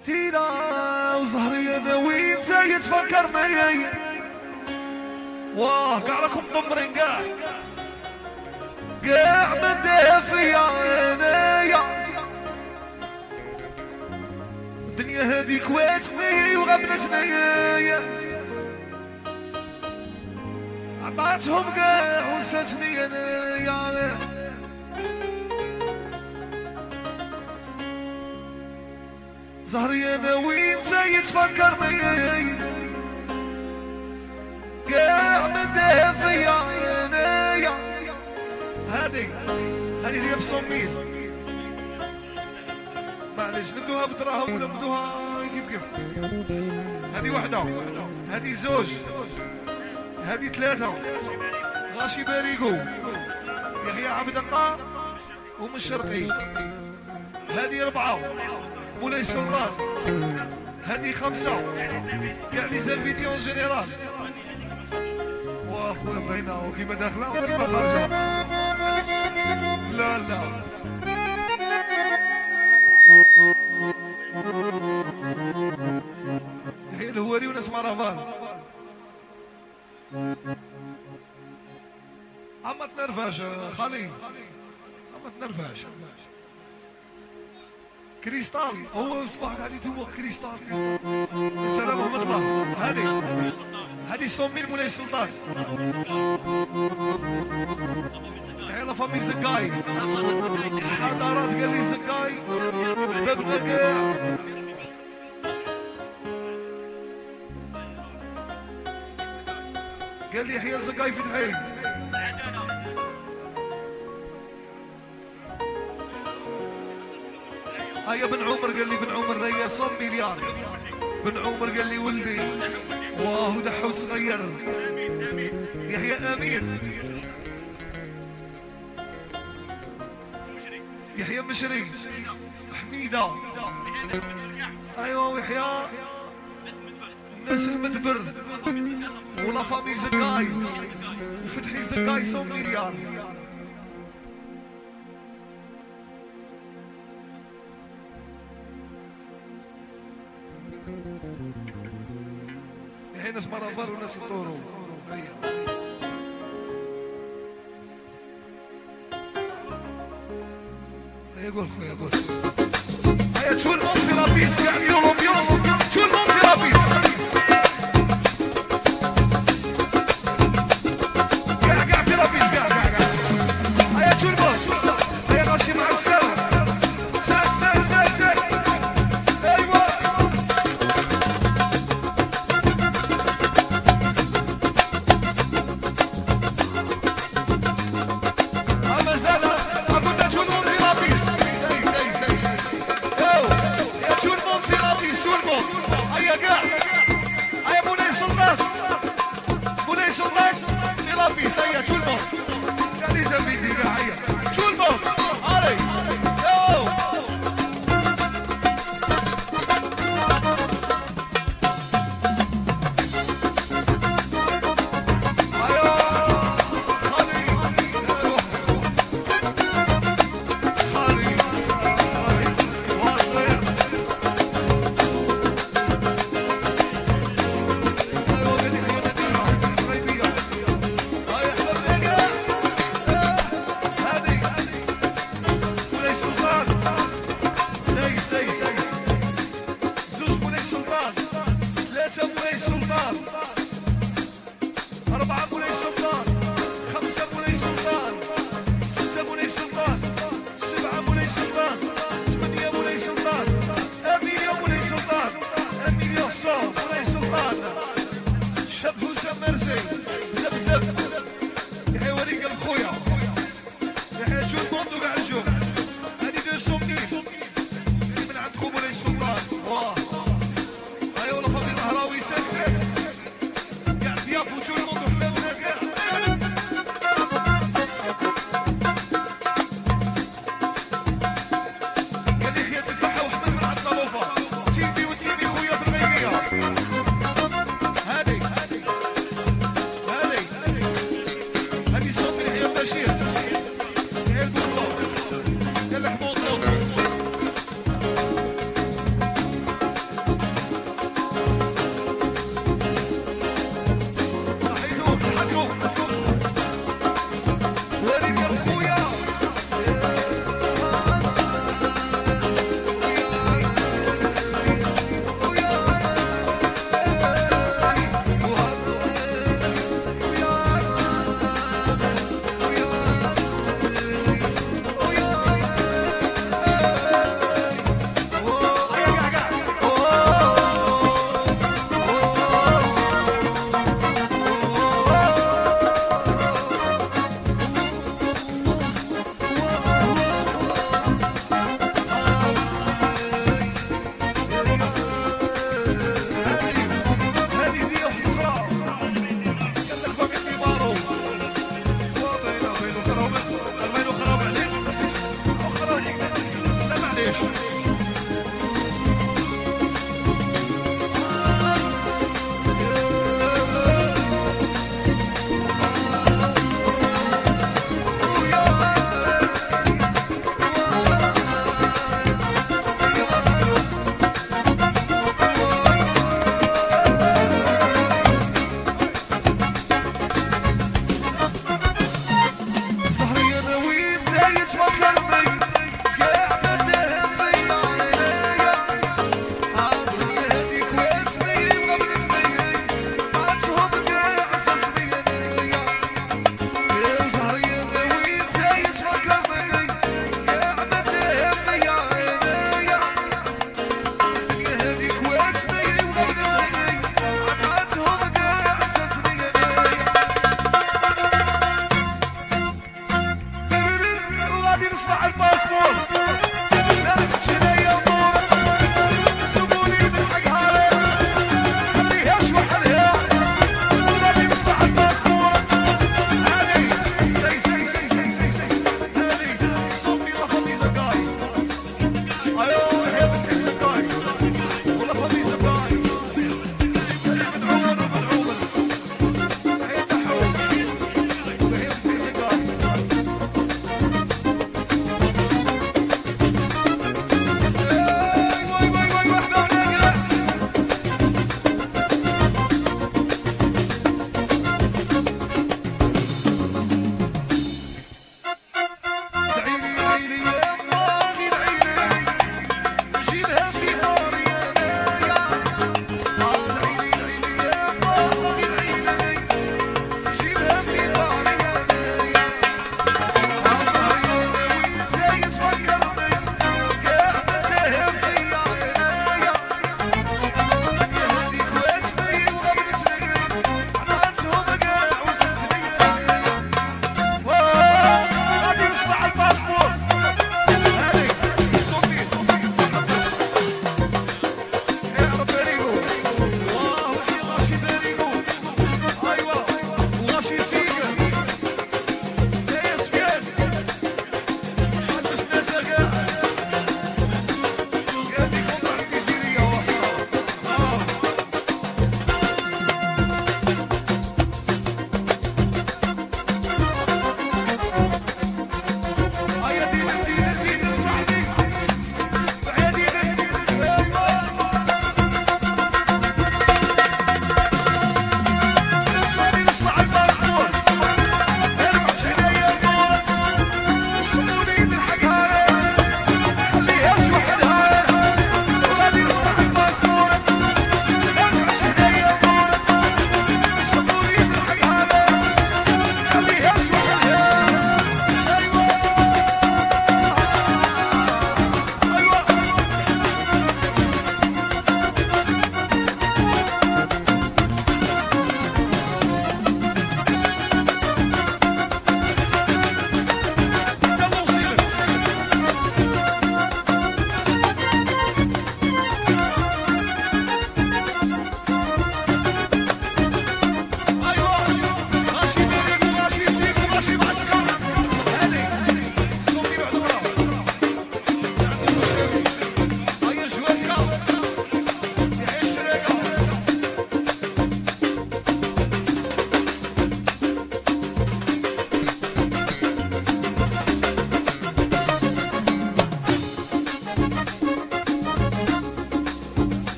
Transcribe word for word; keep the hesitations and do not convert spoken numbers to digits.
تينا وزهري انا وين جاي تفكرني واه قاع راكم مدمرين قاع قاع من دافيا انايا الدنيا هاديك واسني وغبنتني عطاتهم قاع ونساتني انايا زهري انا وين جاي تفكرني قاع من دافيا انايا هادي هادي اللي بصميت معليش نبدوها بدراهم ولا نبدوها كيف كيف هادي وحده هادي زوج هادي ثلاثه غاشي باريقو يحيى عبد الله ومن الشرقي هادي اربعه مولاي سلطان هادي خمسة كاع لي زانفيتيون جينيرال واخويا بينا كيما داخله وكيما خارجه لا لا هي الهواري وناس مهربان اما تنرفاش خالي اما تنرفاش كريستال هو صباح قاعد يتوق كريستال كريستال سلام محمد الله هذه هذه صوميل مولاي سلطان يلا فامي زكاي حضارات قال لي زكاي حبابنا كاع قال لي يحيى زكاي فتحي هيا بن عمر قال لي بن عمر ريا صم مليار بن عمر قال لي ولدي واه دحو صغير يحيى امين يحيى مشري حميده ايوا ويحيى الناس المدبر ولا فامي زكاي وفتحي زكاي صم مليار هي ناس مرافر وناس الطورو هيا هيا قول خويا قول هيا شو الموت في لابيس يعني لومبيونس شو الموت في لابيس قاع قاع في لابيس قاع قاع قاع هيا شو الموت هيا غاشي مع السكر ساك ساك ساك ساك يا اللي